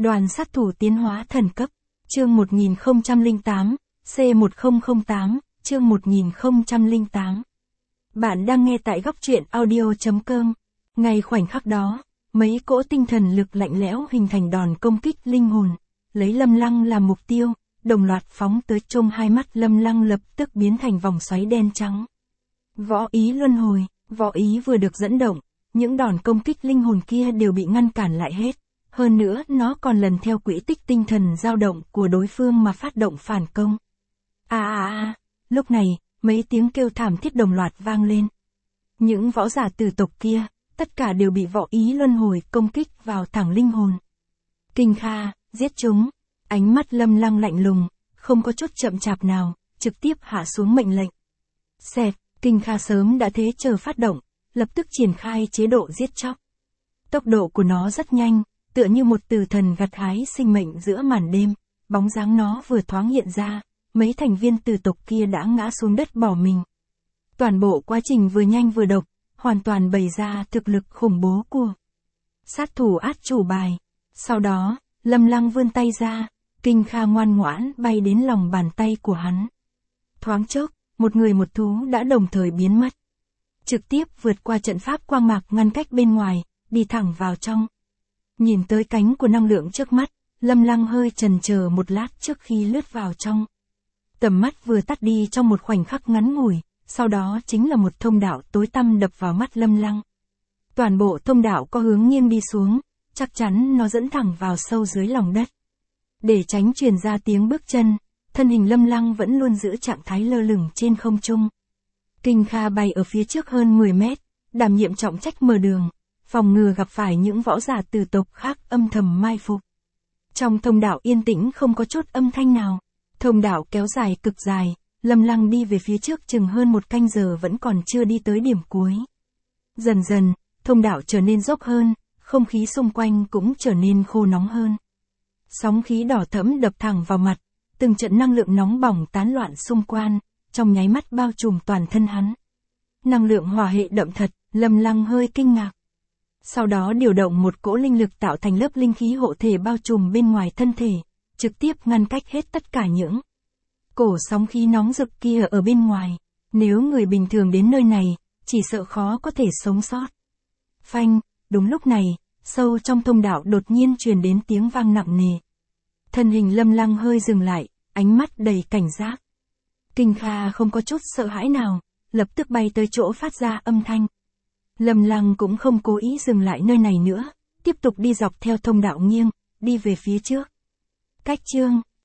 Đoàn sát thủ tiến hóa thần cấp, chương 1008, C1008, chương 1008. Bạn đang nghe tại góc truyện audio.com. Ngay khoảnh khắc đó, mấy cỗ tinh thần lực lạnh lẽo hình thành đòn công kích linh hồn, lấy Lâm Lăng làm mục tiêu, đồng loạt phóng tới. Trong hai mắt Lâm Lăng lập tức biến thành vòng xoáy đen trắng. Võ ý luân hồi, võ ý vừa được dẫn động, những đòn công kích linh hồn kia đều bị ngăn cản lại hết. Hơn nữa nó còn lần theo quỹ tích tinh thần dao động của đối phương mà phát động phản công. Lúc này, mấy tiếng kêu thảm thiết đồng loạt vang lên. Những võ giả tử tộc kia, tất cả đều bị võ ý luân hồi công kích vào thẳng linh hồn. Kinh Kha, giết chúng. Ánh mắt Lâm Lăng lạnh lùng, không có chút chậm chạp nào, trực tiếp hạ xuống mệnh lệnh. Xẹt, Kinh Kha sớm đã thế chờ phát động, lập tức triển khai chế độ giết chóc. Tốc độ của nó rất nhanh, tựa như một tử thần gặt hái sinh mệnh giữa màn đêm, bóng dáng nó vừa thoáng hiện ra, mấy thành viên tử tộc kia đã ngã xuống đất bỏ mình. Toàn bộ quá trình vừa nhanh vừa độc, hoàn toàn bày ra thực lực khủng bố của sát thủ át chủ bài. Sau đó, Lâm Lăng vươn tay ra, Kinh Kha ngoan ngoãn bay đến lòng bàn tay của hắn. Thoáng chốc, một người một thú đã đồng thời biến mất. Trực tiếp vượt qua trận pháp quang mạc ngăn cách bên ngoài, đi thẳng vào trong. Nhìn tới cánh của năng lượng trước mắt, Lâm Lăng hơi chần chờ một lát trước khi lướt vào trong. Tầm mắt vừa tắt đi trong một khoảnh khắc ngắn ngủi, sau đó chính là một thông đạo tối tăm đập vào mắt Lâm Lăng. Toàn bộ thông đạo có hướng nghiêng đi xuống, chắc chắn nó dẫn thẳng vào sâu dưới lòng đất. Để tránh truyền ra tiếng bước chân, thân hình Lâm Lăng vẫn luôn giữ trạng thái lơ lửng trên không trung. Kinh Kha bay ở phía trước hơn 10 mét, đảm nhiệm trọng trách mở đường, phòng ngừa gặp phải những võ giả tử tộc khác âm thầm mai phục. Trong thông đạo yên tĩnh không có chút âm thanh nào. Thông đạo kéo dài cực dài, Lâm Lăng đi về phía trước chừng hơn một canh giờ vẫn còn chưa đi tới điểm cuối. Dần dần, thông đạo trở nên dốc hơn, không khí xung quanh cũng trở nên khô nóng hơn. Sóng khí đỏ thẫm đập thẳng vào mặt, từng trận năng lượng nóng bỏng tán loạn xung quanh, trong nháy mắt bao trùm toàn thân hắn. Năng lượng hỏa hệ đậm thật, Lâm Lăng hơi kinh ngạc. Sau đó điều động một cỗ linh lực tạo thành lớp linh khí hộ thể bao trùm bên ngoài thân thể, trực tiếp ngăn cách hết tất cả những cổ sóng khí nóng rực kia ở bên ngoài. Nếu người bình thường đến nơi này, chỉ sợ khó có thể sống sót. Phanh, đúng lúc này, sâu trong thông đạo đột nhiên truyền đến tiếng vang nặng nề. Thân hình Lâm Lăng hơi dừng lại, ánh mắt đầy cảnh giác. Kinh Kha không có chút sợ hãi nào, lập tức bay tới chỗ phát ra âm thanh. Lâm Lăng cũng không cố ý dừng lại nơi này nữa, tiếp tục đi dọc theo thông đạo nghiêng, đi về phía trước. Cách chương